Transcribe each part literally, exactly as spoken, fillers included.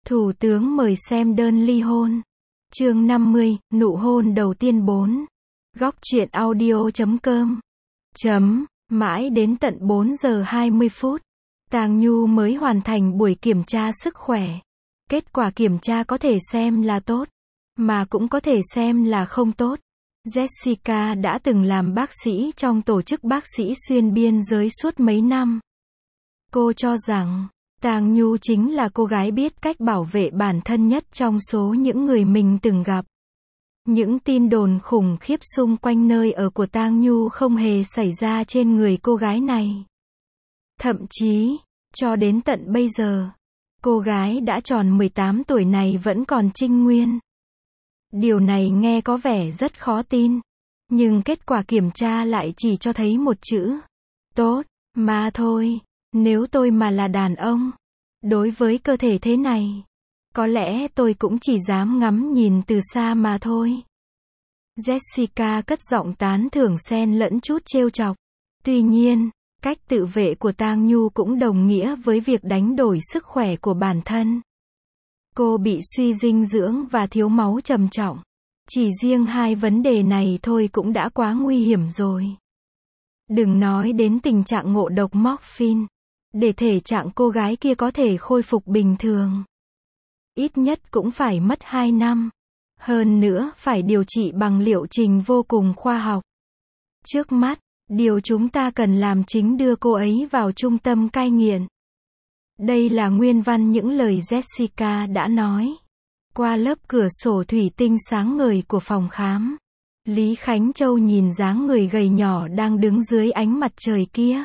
Thủ tướng mời xem đơn ly hôn. Chương năm mươi, nụ hôn đầu tiên bốn. Góc truyện audio chấm com. Chấm, mãi đến tận bốn giờ hai mươi phút. Tang Nhu mới hoàn thành buổi kiểm tra sức khỏe. Kết quả kiểm tra có thể xem là tốt, mà cũng có thể xem là không tốt. Jessica đã từng làm bác sĩ trong tổ chức bác sĩ xuyên biên giới suốt mấy năm. Cô cho rằng, Tang Nhu chính là cô gái biết cách bảo vệ bản thân nhất trong số những người mình từng gặp. Những tin đồn khủng khiếp xung quanh nơi ở của Tang Nhu không hề xảy ra trên người cô gái này. Thậm chí, cho đến tận bây giờ, cô gái đã tròn mười tám tuổi này vẫn còn trinh nguyên. Điều này nghe có vẻ rất khó tin, nhưng kết quả kiểm tra lại chỉ cho thấy một chữ: tốt, mà thôi. Nếu tôi mà là đàn ông, đối với cơ thể thế này, có lẽ tôi cũng chỉ dám ngắm nhìn từ xa mà thôi. Jessica cất giọng tán thưởng xen lẫn chút trêu chọc. Tuy nhiên, cách tự vệ của Tang Nhu cũng đồng nghĩa với việc đánh đổi sức khỏe của bản thân. Cô bị suy dinh dưỡng và thiếu máu trầm trọng. Chỉ riêng hai vấn đề này thôi cũng đã quá nguy hiểm rồi. Đừng nói đến tình trạng ngộ độc morphine. Để thể trạng cô gái kia có thể khôi phục bình thường, ít nhất cũng phải mất hai năm. Hơn nữa phải điều trị bằng liệu trình vô cùng khoa học. Trước mắt, điều chúng ta cần làm chính đưa cô ấy vào trung tâm cai nghiện. Đây là nguyên văn những lời Jessica đã nói. Qua lớp cửa sổ thủy tinh sáng ngời của phòng khám, Lý Khánh Châu nhìn dáng người gầy nhỏ đang đứng dưới ánh mặt trời kia.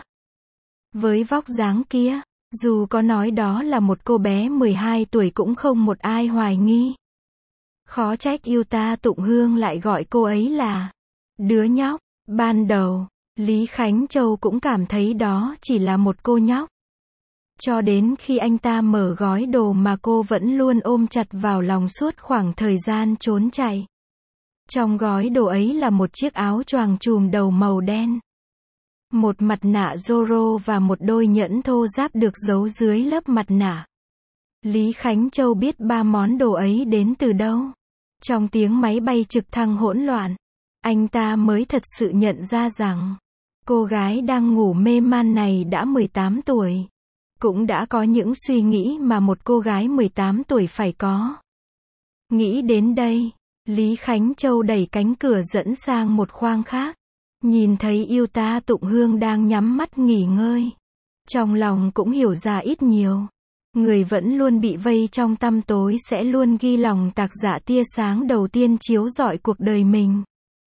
Với vóc dáng kia, dù có nói đó là một cô bé mười hai tuổi cũng không một ai hoài nghi. Khó trách Yuta Tụng Hương lại gọi cô ấy là đứa nhóc. Ban đầu, Lý Khánh Châu cũng cảm thấy đó chỉ là một cô nhóc. Cho đến khi anh ta mở gói đồ mà cô vẫn luôn ôm chặt vào lòng suốt khoảng thời gian trốn chạy. Trong gói đồ ấy là một chiếc áo choàng trùm đầu màu đen, một mặt nạ Zorro và một đôi nhẫn thô ráp được giấu dưới lớp mặt nạ. Lý Khánh Châu biết ba món đồ ấy đến từ đâu. Trong tiếng máy bay trực thăng hỗn loạn, anh ta mới thật sự nhận ra rằng, cô gái đang ngủ mê man này đã mười tám tuổi. Cũng đã có những suy nghĩ mà một cô gái mười tám tuổi phải có. Nghĩ đến đây, Lý Khánh Châu đẩy cánh cửa dẫn sang một khoang khác. Nhìn thấy Yuta Tụng Hương đang nhắm mắt nghỉ ngơi, trong lòng cũng hiểu ra ít nhiều. Người vẫn luôn bị vây trong tăm tối sẽ luôn ghi lòng tạc dạ tia sáng đầu tiên chiếu rọi cuộc đời mình.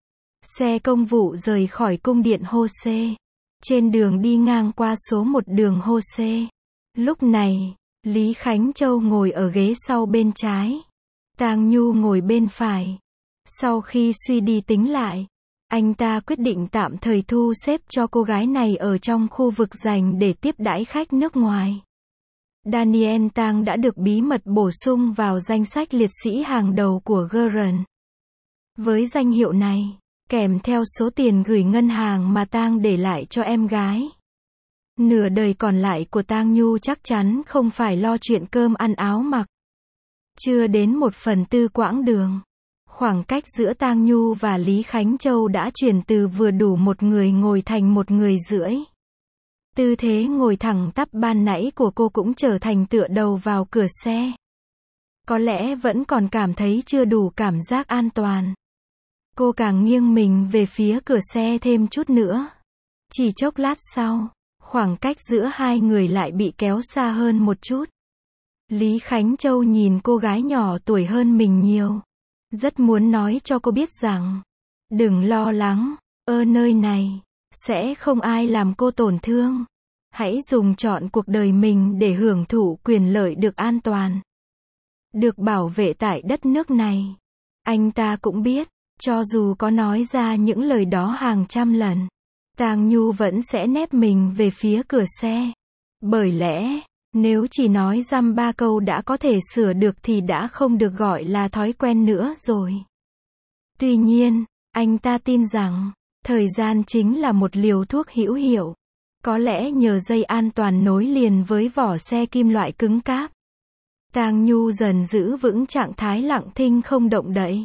Xe công vụ rời khỏi cung điện Hosea. Trên đường đi ngang qua số một đường Hosea. Lúc này, Lý Khánh Châu ngồi ở ghế sau bên trái. Tang Nhu ngồi bên phải. Sau khi suy đi tính lại, anh ta quyết định tạm thời thu xếp cho cô gái này ở trong khu vực dành để tiếp đãi khách nước ngoài. Daniel Tang đã được bí mật bổ sung vào danh sách liệt sĩ hàng đầu của Guren. Với danh hiệu này, kèm theo số tiền gửi ngân hàng mà Tang để lại cho em gái, nửa đời còn lại của Tang Nhu chắc chắn không phải lo chuyện cơm ăn áo mặc. Chưa đến một phần tư quãng đường, khoảng cách giữa Tang Nhu và Lý Khánh Châu đã chuyển từ vừa đủ một người ngồi thành một người rưỡi. Tư thế ngồi thẳng tắp ban nãy của cô cũng trở thành tựa đầu vào cửa xe. Có lẽ vẫn còn cảm thấy chưa đủ cảm giác an toàn. Cô càng nghiêng mình về phía cửa xe thêm chút nữa. Chỉ chốc lát sau, khoảng cách giữa hai người lại bị kéo xa hơn một chút. Lý Khánh Châu nhìn cô gái nhỏ tuổi hơn mình nhiều. Rất muốn nói cho cô biết rằng, đừng lo lắng, ở nơi này, sẽ không ai làm cô tổn thương. Hãy dùng trọn cuộc đời mình để hưởng thụ quyền lợi được an toàn, được bảo vệ tại đất nước này. Anh ta cũng biết, cho dù có nói ra những lời đó hàng trăm lần, Tang Nhu vẫn sẽ nép mình về phía cửa xe. Bởi lẽ, nếu chỉ nói dăm ba câu đã có thể sửa được thì đã không được gọi là thói quen nữa rồi. Tuy nhiên, anh ta tin rằng, thời gian chính là một liều thuốc hữu hiệu. Có lẽ nhờ dây an toàn nối liền với vỏ xe kim loại cứng cáp, Tang Nhu dần giữ vững trạng thái lặng thinh không động đậy.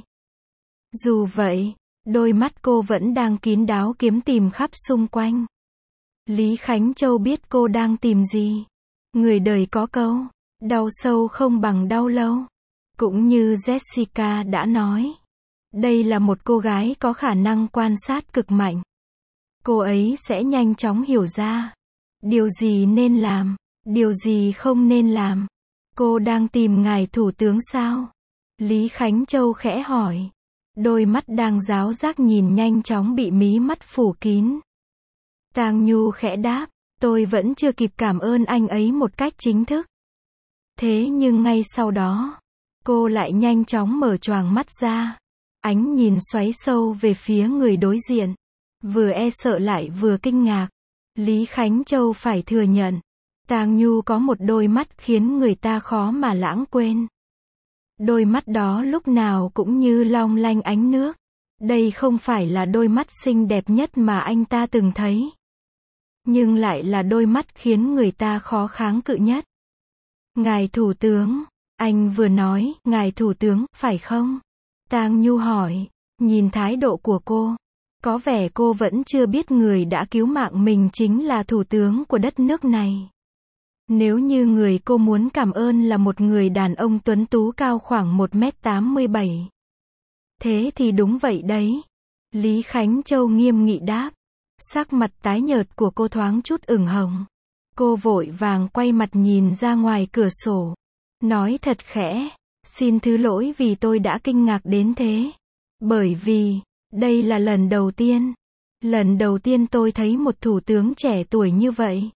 Dù vậy, đôi mắt cô vẫn đang kín đáo kiếm tìm khắp xung quanh. Lý Khánh Châu biết cô đang tìm gì. Người đời có câu, đau sâu không bằng đau lâu. Cũng như Jessica đã nói, đây là một cô gái có khả năng quan sát cực mạnh. Cô ấy sẽ nhanh chóng hiểu ra điều gì nên làm, điều gì không nên làm. Cô đang tìm ngài thủ tướng sao? Lý Khánh Châu khẽ hỏi. Đôi mắt đang ráo rác nhìn nhanh chóng bị mí mắt phủ kín. Tang Nhu khẽ đáp, tôi vẫn chưa kịp cảm ơn anh ấy một cách chính thức. Thế nhưng ngay sau đó, cô lại nhanh chóng mở choàng mắt ra. Ánh nhìn xoáy sâu về phía người đối diện. Vừa e sợ lại vừa kinh ngạc. Lý Khánh Châu phải thừa nhận, Tang Nhu có một đôi mắt khiến người ta khó mà lãng quên. Đôi mắt đó lúc nào cũng như long lanh ánh nước. Đây không phải là đôi mắt xinh đẹp nhất mà anh ta từng thấy, nhưng lại là đôi mắt khiến người ta khó kháng cự nhất. Ngài thủ tướng, anh vừa nói, ngài thủ tướng, phải không? Tang Nhu hỏi, nhìn thái độ của cô, có vẻ cô vẫn chưa biết người đã cứu mạng mình chính là thủ tướng của đất nước này. Nếu như người cô muốn cảm ơn là một người đàn ông tuấn tú cao khoảng một mét tám mươi bảy. Thế thì đúng vậy đấy. Lý Khánh Châu nghiêm nghị đáp. Sắc mặt tái nhợt của cô thoáng chút ửng hồng. Cô vội vàng quay mặt nhìn ra ngoài cửa sổ. Nói thật khẽ, xin thứ lỗi vì tôi đã kinh ngạc đến thế. Bởi vì, đây là lần đầu tiên. Lần đầu tiên tôi thấy một thủ tướng trẻ tuổi như vậy.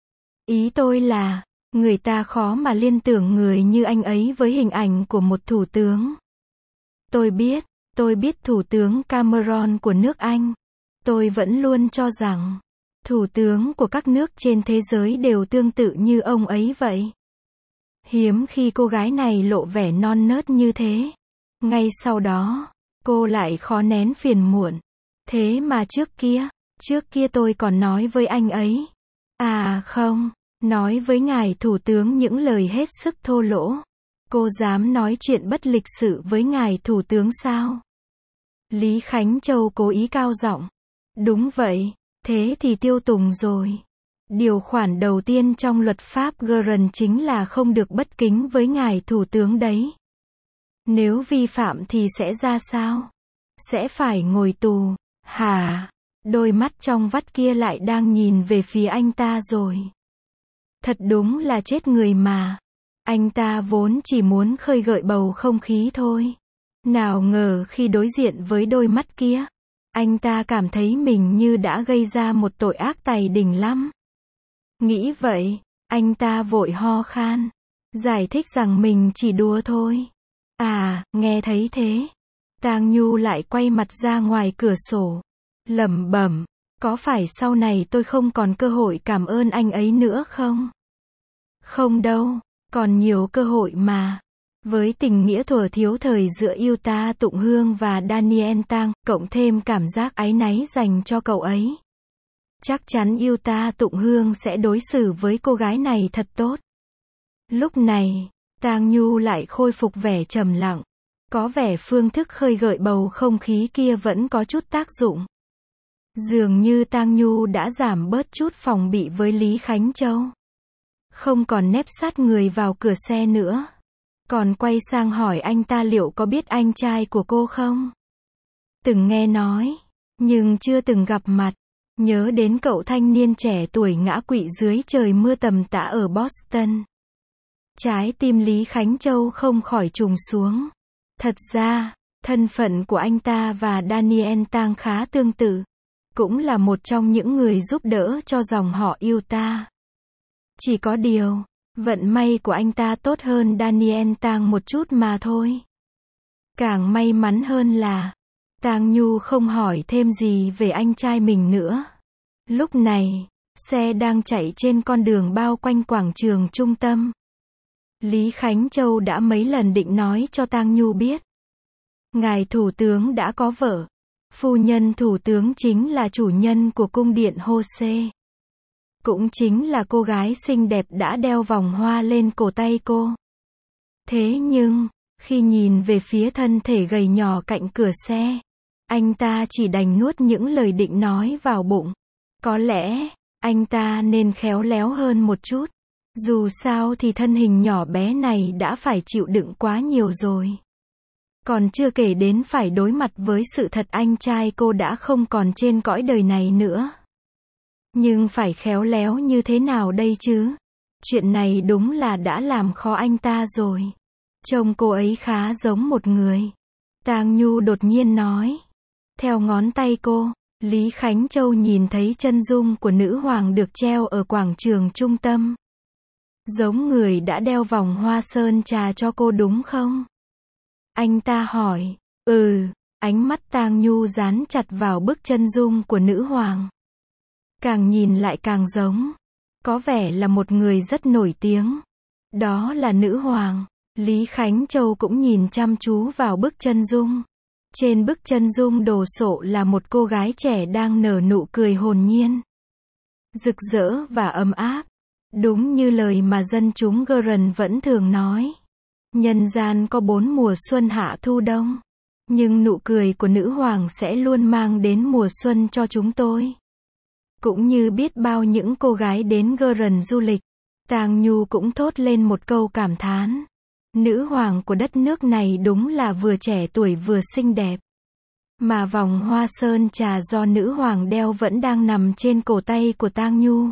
Ý tôi là, người ta khó mà liên tưởng người như anh ấy với hình ảnh của một thủ tướng. Tôi biết, tôi biết thủ tướng Cameron của nước Anh. Tôi vẫn luôn cho rằng, thủ tướng của các nước trên thế giới đều tương tự như ông ấy vậy. Hiếm khi cô gái này lộ vẻ non nớt như thế. Ngay sau đó, cô lại khó nén phiền muộn. Thế mà trước kia, trước kia tôi còn nói với anh ấy. À không, nói với ngài thủ tướng những lời hết sức thô lỗ. Cô dám nói chuyện bất lịch sự với ngài thủ tướng sao? Lý Khánh Châu cố ý cao giọng. Đúng vậy, thế thì tiêu tùng rồi. Điều khoản đầu tiên trong luật pháp Guerin chính là không được bất kính với ngài thủ tướng đấy. Nếu vi phạm thì sẽ ra sao? Sẽ phải ngồi tù, hả? Đôi mắt trong vắt kia lại đang nhìn về phía anh ta rồi. Thật đúng là chết người mà. Anh ta vốn chỉ muốn khơi gợi bầu không khí thôi. Nào ngờ khi đối diện với đôi mắt kia, anh ta cảm thấy mình như đã gây ra một tội ác tày đình lắm. Nghĩ vậy, anh ta vội ho khan, giải thích rằng mình chỉ đùa thôi. À, nghe thấy thế, Tang Nhu lại quay mặt ra ngoài cửa sổ, lẩm bẩm, có phải sau này tôi không còn cơ hội cảm ơn anh ấy nữa không? Không đâu, còn nhiều cơ hội mà. Với tình nghĩa thuở thiếu thời giữa Yuta Tụng Hương và Daniel Tang, cộng thêm cảm giác áy náy dành cho cậu ấy, chắc chắn Yuta Tụng Hương sẽ đối xử với cô gái này thật tốt. Lúc này, Tang Nhu lại khôi phục vẻ trầm lặng. Có vẻ phương thức khơi gợi bầu không khí kia vẫn có chút tác dụng. Dường như Tang Nhu đã giảm bớt chút phòng bị với Lý Khánh Châu. Không còn nép sát người vào cửa xe nữa. Còn quay sang hỏi anh ta liệu có biết anh trai của cô không? Từng nghe nói, nhưng chưa từng gặp mặt. Nhớ đến cậu thanh niên trẻ tuổi ngã quỵ dưới trời mưa tầm tã ở Boston. Trái tim Lý Khánh Châu không khỏi trùng xuống. Thật ra, thân phận của anh ta và Daniel Tang khá tương tự. Cũng là một trong những người giúp đỡ cho dòng họ Yuta. Chỉ có điều, vận may của anh ta tốt hơn Daniel Tang một chút mà thôi. Càng may mắn hơn là, Tang Nhu không hỏi thêm gì về anh trai mình nữa. Lúc này, xe đang chạy trên con đường bao quanh quảng trường trung tâm. Lý Khánh Châu đã mấy lần định nói cho Tang Nhu biết. Ngài thủ tướng đã có vợ. Phu nhân thủ tướng chính là chủ nhân của cung điện Jose. Cũng chính là cô gái xinh đẹp đã đeo vòng hoa lên cổ tay cô. Thế nhưng, khi nhìn về phía thân thể gầy nhỏ cạnh cửa xe, anh ta chỉ đành nuốt những lời định nói vào bụng. Có lẽ, anh ta nên khéo léo hơn một chút. Dù sao thì thân hình nhỏ bé này đã phải chịu đựng quá nhiều rồi. Còn chưa kể đến phải đối mặt với sự thật anh trai cô đã không còn trên cõi đời này nữa. Nhưng phải khéo léo như thế nào đây chứ? Chuyện này đúng là đã làm khó anh ta rồi. Trông cô ấy khá giống một người. Tang Nhu đột nhiên nói. Theo ngón tay cô, Lý Khánh Châu nhìn thấy chân dung của nữ hoàng được treo ở quảng trường trung tâm. Giống người đã đeo vòng hoa sơn trà cho cô đúng không? Anh ta hỏi. Ừ, ánh mắt Tang Nhu dán chặt vào bức chân dung của nữ hoàng. Càng nhìn lại càng giống. Có vẻ là một người rất nổi tiếng. Đó là nữ hoàng. Lý Khánh Châu cũng nhìn chăm chú vào bức chân dung. Trên bức chân dung đồ sộ là một cô gái trẻ đang nở nụ cười hồn nhiên, rực rỡ và ấm áp. Đúng như lời mà dân chúng Gurren vẫn thường nói. Nhân gian có bốn mùa xuân hạ thu đông. Nhưng nụ cười của nữ hoàng sẽ luôn mang đến mùa xuân cho chúng tôi. Cũng như biết bao những cô gái đến Gurren du lịch, Tang Nhu cũng thốt lên một câu cảm thán. Nữ hoàng của đất nước này đúng là vừa trẻ tuổi vừa xinh đẹp. Mà vòng hoa sơn trà do nữ hoàng đeo vẫn đang nằm trên cổ tay của Tang Nhu.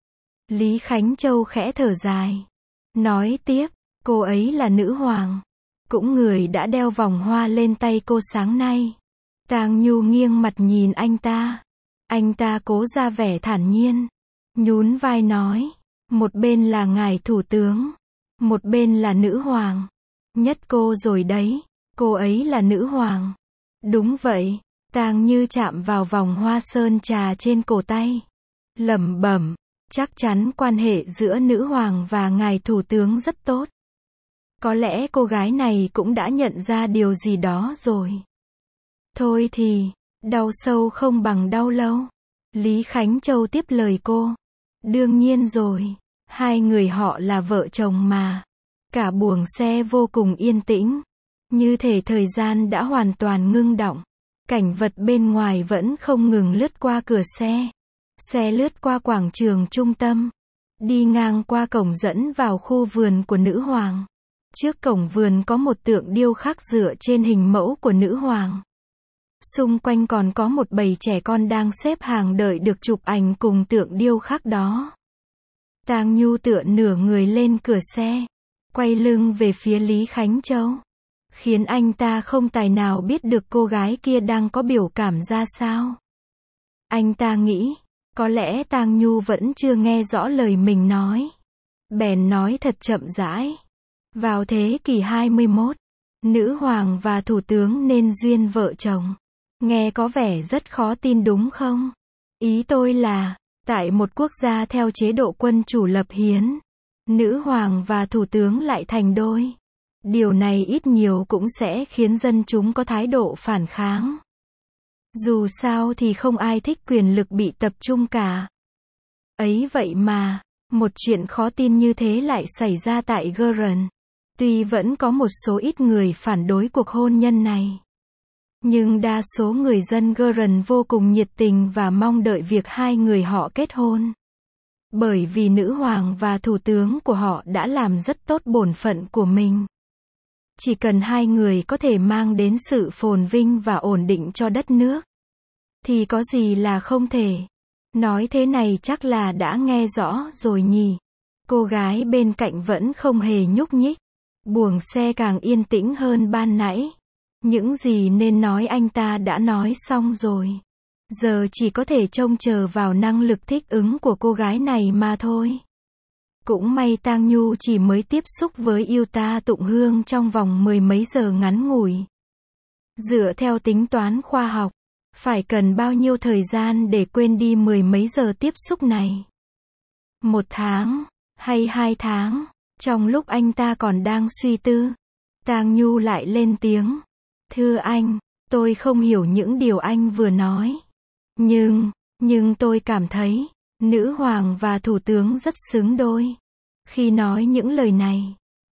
Lý Khánh Châu khẽ thở dài. Nói tiếp, cô ấy là nữ hoàng. Cũng người đã đeo vòng hoa lên tay cô sáng nay. Tang Nhu nghiêng mặt nhìn anh ta. Anh ta cố ra vẻ thản nhiên. Nhún vai nói. Một bên là ngài thủ tướng. Một bên là nữ hoàng. Nhất cô rồi đấy. Cô ấy là nữ hoàng. Đúng vậy. Tang Như chạm vào vòng hoa sơn trà trên cổ tay. Lẩm bẩm. Chắc chắn quan hệ giữa nữ hoàng và ngài thủ tướng rất tốt. Có lẽ cô gái này cũng đã nhận ra điều gì đó rồi. Thôi thì, đau sâu không bằng đau lâu. Lý Khánh Châu tiếp lời cô. Đương nhiên rồi, hai người họ là vợ chồng mà. Cả buồng xe vô cùng yên tĩnh. Như thể thời gian đã hoàn toàn ngưng đọng. Cảnh vật bên ngoài vẫn không ngừng lướt qua cửa xe. Xe lướt qua quảng trường trung tâm. Đi ngang qua cổng dẫn vào khu vườn của nữ hoàng. Trước cổng vườn có một tượng điêu khắc dựa trên hình mẫu của nữ hoàng. Xung quanh còn có một bầy trẻ con đang xếp hàng đợi được chụp ảnh cùng tượng điêu khắc đó. Tang Nhu tựa nửa người lên cửa xe, quay lưng về phía Lý Khánh Châu, khiến anh ta không tài nào biết được cô gái kia đang có biểu cảm ra sao. Anh ta nghĩ, có lẽ Tang Nhu vẫn chưa nghe rõ lời mình nói. Bèn nói thật chậm rãi. Vào thế kỷ hai mươi mốt, nữ hoàng và thủ tướng nên duyên vợ chồng. Nghe có vẻ rất khó tin đúng không? Ý tôi là, tại một quốc gia theo chế độ quân chủ lập hiến, nữ hoàng và thủ tướng lại thành đôi. Điều này ít nhiều cũng sẽ khiến dân chúng có thái độ phản kháng. Dù sao thì không ai thích quyền lực bị tập trung cả. Ấy vậy mà, một chuyện khó tin như thế lại xảy ra tại Gurren. Tuy vẫn có một số ít người phản đối cuộc hôn nhân này, nhưng đa số người dân Gurren vô cùng nhiệt tình và mong đợi việc hai người họ kết hôn. Bởi vì nữ hoàng và thủ tướng của họ đã làm rất tốt bổn phận của mình. Chỉ cần hai người có thể mang đến sự phồn vinh và ổn định cho đất nước, thì có gì là không thể. Nói thế này chắc là đã nghe rõ rồi nhỉ. Cô gái bên cạnh vẫn không hề nhúc nhích. Buồng xe càng yên tĩnh hơn ban nãy. Những gì nên nói anh ta đã nói xong rồi. Giờ chỉ có thể trông chờ vào năng lực thích ứng của cô gái này mà thôi. Cũng may Tang Nhu chỉ mới tiếp xúc với yêu ta tụng hương trong vòng mười mấy giờ ngắn ngủi. Dựa theo tính toán khoa học, phải cần bao nhiêu thời gian để quên đi mười mấy giờ tiếp xúc này? Một tháng, hay hai tháng? Trong lúc anh ta còn đang suy tư, Tang Nhu lại lên tiếng. Thưa anh, tôi không hiểu những điều anh vừa nói. Nhưng, nhưng tôi cảm thấy, nữ hoàng và thủ tướng rất xứng đôi. Khi nói những lời này,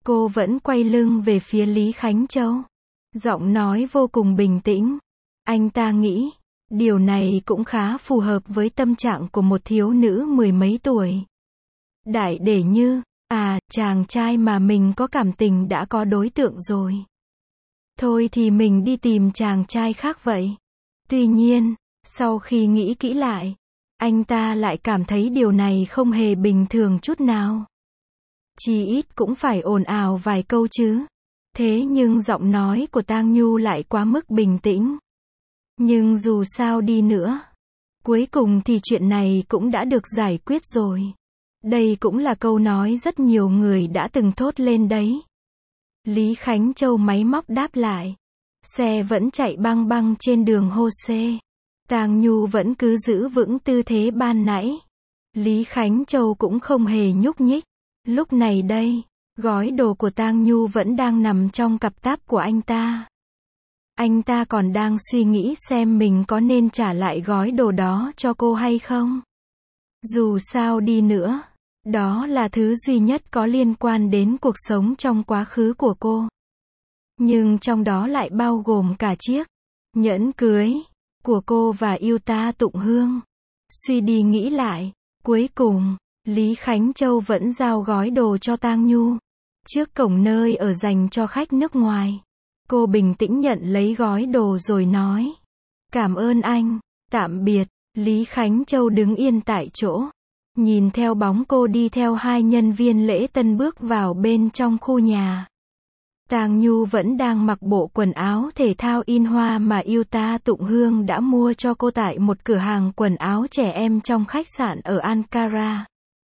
Cô vẫn quay lưng về phía Lý Khánh Châu. Giọng nói vô cùng bình tĩnh. Anh ta nghĩ, điều này cũng khá phù hợp với tâm trạng của một thiếu nữ mười mấy tuổi. Đại để như, à, chàng trai mà mình có cảm tình đã có đối tượng rồi. Thôi thì mình đi tìm chàng trai khác vậy. Tuy nhiên, sau khi nghĩ kỹ lại, anh ta lại cảm thấy điều này không hề bình thường chút nào. Chí ít cũng phải ồn ào vài câu chứ. Thế nhưng giọng nói của Tang Nhu lại quá mức bình tĩnh. Nhưng dù sao đi nữa, cuối cùng thì chuyện này cũng đã được giải quyết rồi. Đây cũng là câu nói rất nhiều người đã từng thốt lên đấy. Lý Khánh Châu máy móc đáp lại. Xe vẫn chạy băng băng trên đường Hô-xê. Tang Nhu vẫn cứ giữ vững tư thế ban nãy. Lý Khánh Châu cũng không hề nhúc nhích. Lúc này đây, gói đồ của Tang Nhu vẫn đang nằm trong cặp táp của anh ta. Anh ta còn đang suy nghĩ xem mình có nên trả lại gói đồ đó cho cô hay không. Dù sao đi nữa, đó là thứ duy nhất có liên quan đến cuộc sống trong quá khứ của cô. Nhưng trong đó lại bao gồm cả chiếc nhẫn cưới của cô và Yuta Tụng Hương. Suy đi nghĩ lại, cuối cùng, Lý Khánh Châu vẫn giao gói đồ cho Tang Nhu. Trước cổng nơi ở dành cho khách nước ngoài, cô bình tĩnh nhận lấy gói đồ rồi nói. Cảm ơn anh, tạm biệt. Lý Khánh Châu đứng yên tại chỗ, nhìn theo bóng cô đi theo hai nhân viên lễ tân bước vào bên trong khu nhà. Tang Nhu vẫn đang mặc bộ quần áo thể thao in hoa mà Yuta Tụng Hương đã mua cho cô tại một cửa hàng quần áo trẻ em trong khách sạn ở Ankara.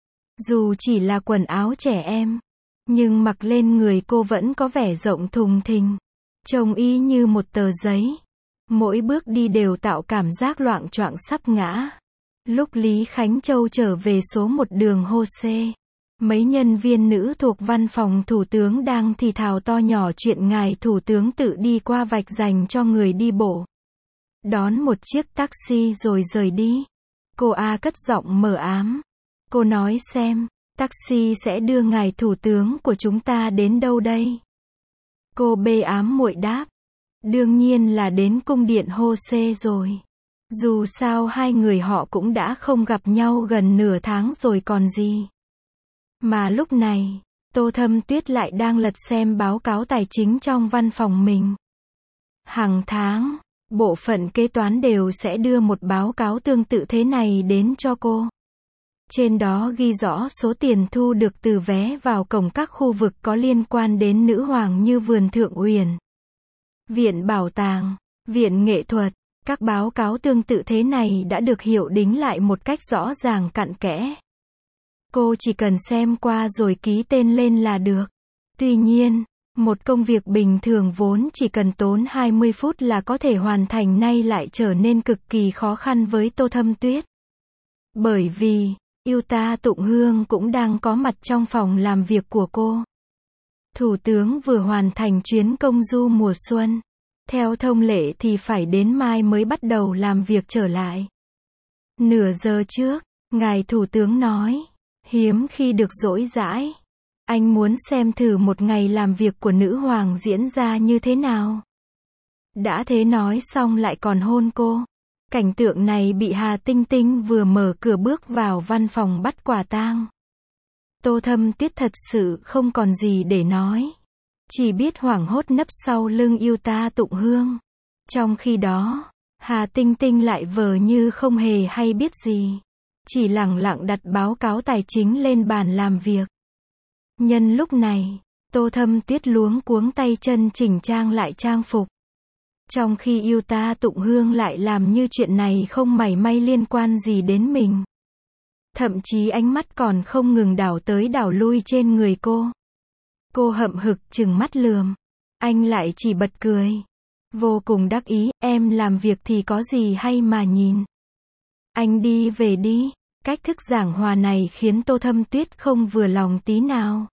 Dù chỉ là quần áo trẻ em, nhưng mặc lên người cô vẫn có vẻ rộng thùng thình, trông y như một tờ giấy. Mỗi bước đi đều tạo cảm giác loạng choạng sắp ngã. Lúc Lý Khánh Châu trở về số một đường Hô-xê, mấy nhân viên nữ thuộc văn phòng thủ tướng đang thì thào to nhỏ chuyện ngài thủ tướng tự đi qua vạch dành cho người đi bộ. Đón một chiếc taxi rồi rời đi. Cô A cất giọng mờ ám. Cô nói xem, taxi sẽ đưa ngài thủ tướng của chúng ta đến đâu đây? Cô B ám muội đáp. Đương nhiên là đến cung điện Hô-xê rồi. Dù sao hai người họ cũng đã không gặp nhau gần nửa tháng rồi còn gì. Mà lúc này, Tô Thâm Tuyết lại đang lật xem báo cáo tài chính trong văn phòng mình. Hàng tháng, bộ phận kế toán đều sẽ đưa một báo cáo tương tự thế này đến cho cô. Trên đó ghi rõ số tiền thu được từ vé vào cổng các khu vực có liên quan đến nữ hoàng như Vườn Thượng Uyển, Viện Bảo tàng, Viện Nghệ thuật. Các báo cáo tương tự thế này đã được hiệu đính lại một cách rõ ràng cặn kẽ. Cô chỉ cần xem qua rồi ký tên lên là được. Tuy nhiên, một công việc bình thường vốn chỉ cần tốn hai mươi phút là có thể hoàn thành nay lại trở nên cực kỳ khó khăn với Tô Thâm Tuyết. Bởi vì, Yuta Tụng Hương cũng đang có mặt trong phòng làm việc của cô. Thủ tướng vừa hoàn thành chuyến công du mùa xuân. Theo thông lệ thì phải đến mai mới bắt đầu làm việc trở lại. Nửa giờ trước, ngài thủ tướng nói, hiếm khi được rỗi rãi. Anh muốn xem thử một ngày làm việc của nữ hoàng diễn ra như thế nào. Đã thế nói xong lại còn hôn cô. Cảnh tượng này bị Hà Tinh Tinh vừa mở cửa bước vào văn phòng bắt quả tang. Tô Thâm Tuyết thật sự không còn gì để nói. Chỉ biết hoảng hốt nấp sau lưng Yuta Tụng Hương. Trong khi đó, Hà Tinh Tinh lại vờ như không hề hay biết gì. Chỉ lẳng lặng đặt báo cáo tài chính lên bàn làm việc. Nhân lúc này, Tô Thâm Tuyết luống cuống tay chân chỉnh trang lại trang phục. Trong khi Yuta Tụng Hương lại làm như chuyện này không mảy may liên quan gì đến mình. Thậm chí ánh mắt còn không ngừng đảo tới đảo lui trên người cô. Cô hậm hực trừng mắt lườm. Anh lại chỉ bật cười. Vô cùng đắc ý, em làm việc thì có gì hay mà nhìn. Anh đi về đi. Cách thức giảng hòa này khiến Tô Thâm Tuyết không vừa lòng tí nào.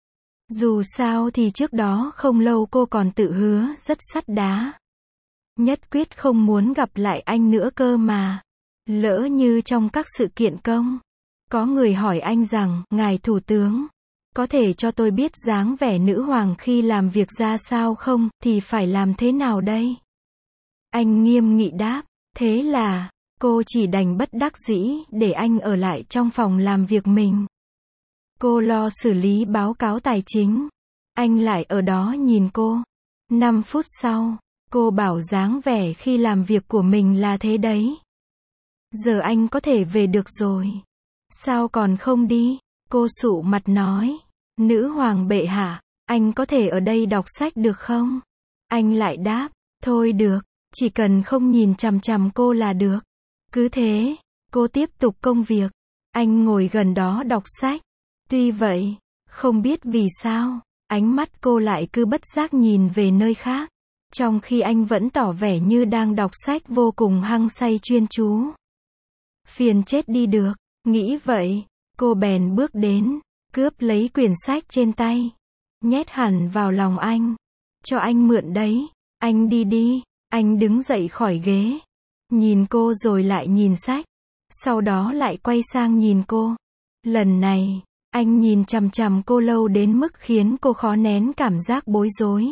Dù sao thì trước đó không lâu cô còn tự hứa rất sắt đá. Nhất quyết không muốn gặp lại anh nữa cơ mà. Lỡ như trong các sự kiện công, có người hỏi anh rằng, ngài thủ tướng, Có thể cho tôi biết dáng vẻ nữ hoàng khi làm việc ra sao không, thì phải làm thế nào đây? Anh nghiêm nghị đáp. Thế là, cô chỉ đành bất đắc dĩ để anh ở lại trong phòng làm việc mình. Cô lo xử lý báo cáo tài chính. Anh lại ở đó nhìn cô. Năm phút sau, cô bảo dáng vẻ khi làm việc của mình là thế đấy. Giờ anh có thể về được rồi. Sao còn không đi? Cô sụ mặt nói. Nữ hoàng bệ hạ, anh có thể ở đây đọc sách được không? Anh lại đáp. Thôi được, chỉ cần không nhìn chằm chằm cô là được. Cứ thế, cô tiếp tục công việc. Anh ngồi gần đó đọc sách. Tuy vậy, không biết vì sao, ánh mắt cô lại cứ bất giác nhìn về nơi khác, trong khi anh vẫn tỏ vẻ như đang đọc sách vô cùng hăng say chuyên chú. Phiền chết đi được, nghĩ vậy, cô bèn bước đến, cướp lấy quyển sách trên tay, nhét hẳn vào lòng anh. Cho anh mượn đấy, anh đi đi. Anh đứng dậy khỏi ghế, nhìn cô rồi lại nhìn sách, sau đó lại quay sang nhìn cô. Lần này, anh nhìn chằm chằm cô lâu đến mức khiến cô khó nén cảm giác bối rối.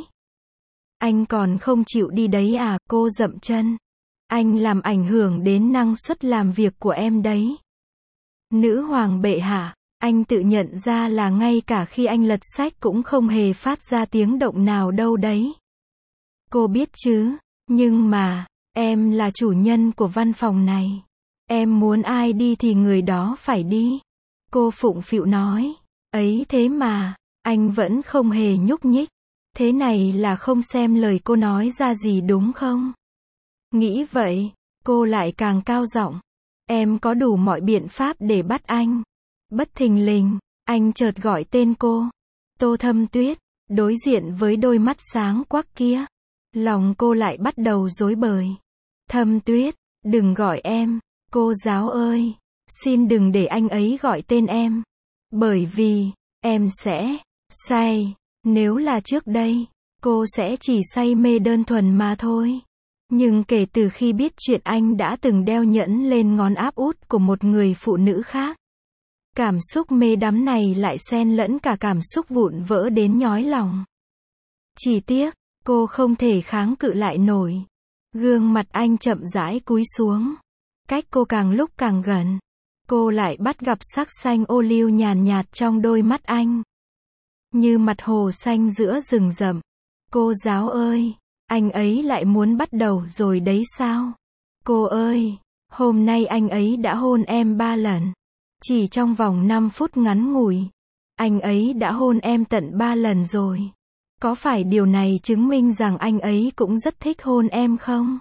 Anh còn không chịu đi đấy à? Cô dậm chân. Anh làm ảnh hưởng đến năng suất làm việc của em đấy. Nữ hoàng bệ hạ, anh tự nhận ra là ngay cả khi anh lật sách cũng không hề phát ra tiếng động nào đâu đấy. Cô biết chứ, nhưng mà, em là chủ nhân của văn phòng này. Em muốn ai đi thì người đó phải đi. Cô phụng phịu nói. Ấy thế mà, anh vẫn không hề nhúc nhích. Thế này là không xem lời cô nói ra gì đúng không? Nghĩ vậy, cô lại càng cao giọng. Em có đủ mọi biện pháp để bắt anh. Bất thình lình, anh chợt gọi tên cô. Tô Thâm Tuyết, đối diện với đôi mắt sáng quắc kia. Lòng cô lại bắt đầu rối bời. Thâm Tuyết, đừng gọi em, cô giáo ơi. Xin đừng để anh ấy gọi tên em. Bởi vì, em sẽ say. Nếu là trước đây, cô sẽ chỉ say mê đơn thuần mà thôi. Nhưng kể từ khi biết chuyện anh đã từng đeo nhẫn lên ngón áp út của một người phụ nữ khác, cảm xúc mê đắm này lại xen lẫn cả cảm xúc vụn vỡ đến nhói lòng. Chỉ tiếc, cô không thể kháng cự lại nổi. Gương mặt anh chậm rãi cúi xuống. Cách cô càng lúc càng gần, cô lại bắt gặp sắc xanh ô liu nhàn nhạt trong đôi mắt anh. Như mặt hồ xanh giữa rừng rậm. Cô giáo ơi, anh ấy lại muốn bắt đầu rồi đấy sao? Cô ơi, hôm nay anh ấy đã hôn em ba lần. Chỉ trong vòng năm phút ngắn ngủi, anh ấy đã hôn em tận ba lần rồi. Có phải điều này chứng minh rằng anh ấy cũng rất thích hôn em không?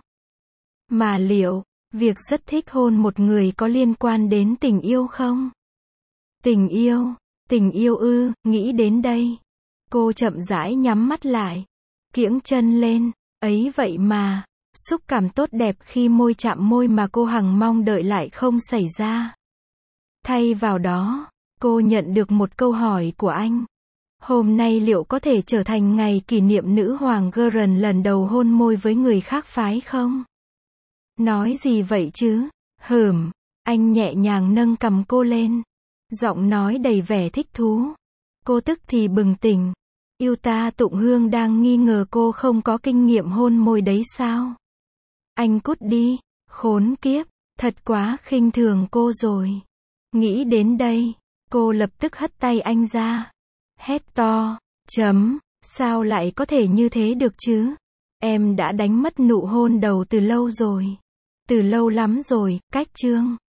Mà liệu, việc rất thích hôn một người có liên quan đến tình yêu không? Tình yêu, tình yêu ư, nghĩ đến đây. Cô chậm rãi nhắm mắt lại, kiễng chân lên, ấy vậy mà, xúc cảm tốt đẹp khi môi chạm môi mà cô hằng mong đợi lại không xảy ra. Thay vào đó, cô nhận được một câu hỏi của anh. Hôm nay liệu có thể trở thành ngày kỷ niệm nữ hoàng Geren lần đầu hôn môi với người khác phái không? Nói gì vậy chứ? Hửm, anh nhẹ nhàng nâng cằm cô lên. Giọng nói đầy vẻ thích thú. Cô tức thì bừng tỉnh. Yêu ta Tụng Hương đang nghi ngờ cô không có kinh nghiệm hôn môi đấy sao? Anh cút đi, khốn kiếp, thật quá khinh thường cô rồi. Nghĩ đến đây, cô lập tức hất tay anh ra. Hét to, chấm, sao lại có thể như thế được chứ? Em đã đánh mất nụ hôn đầu từ lâu rồi. Từ lâu lắm rồi, cách chương.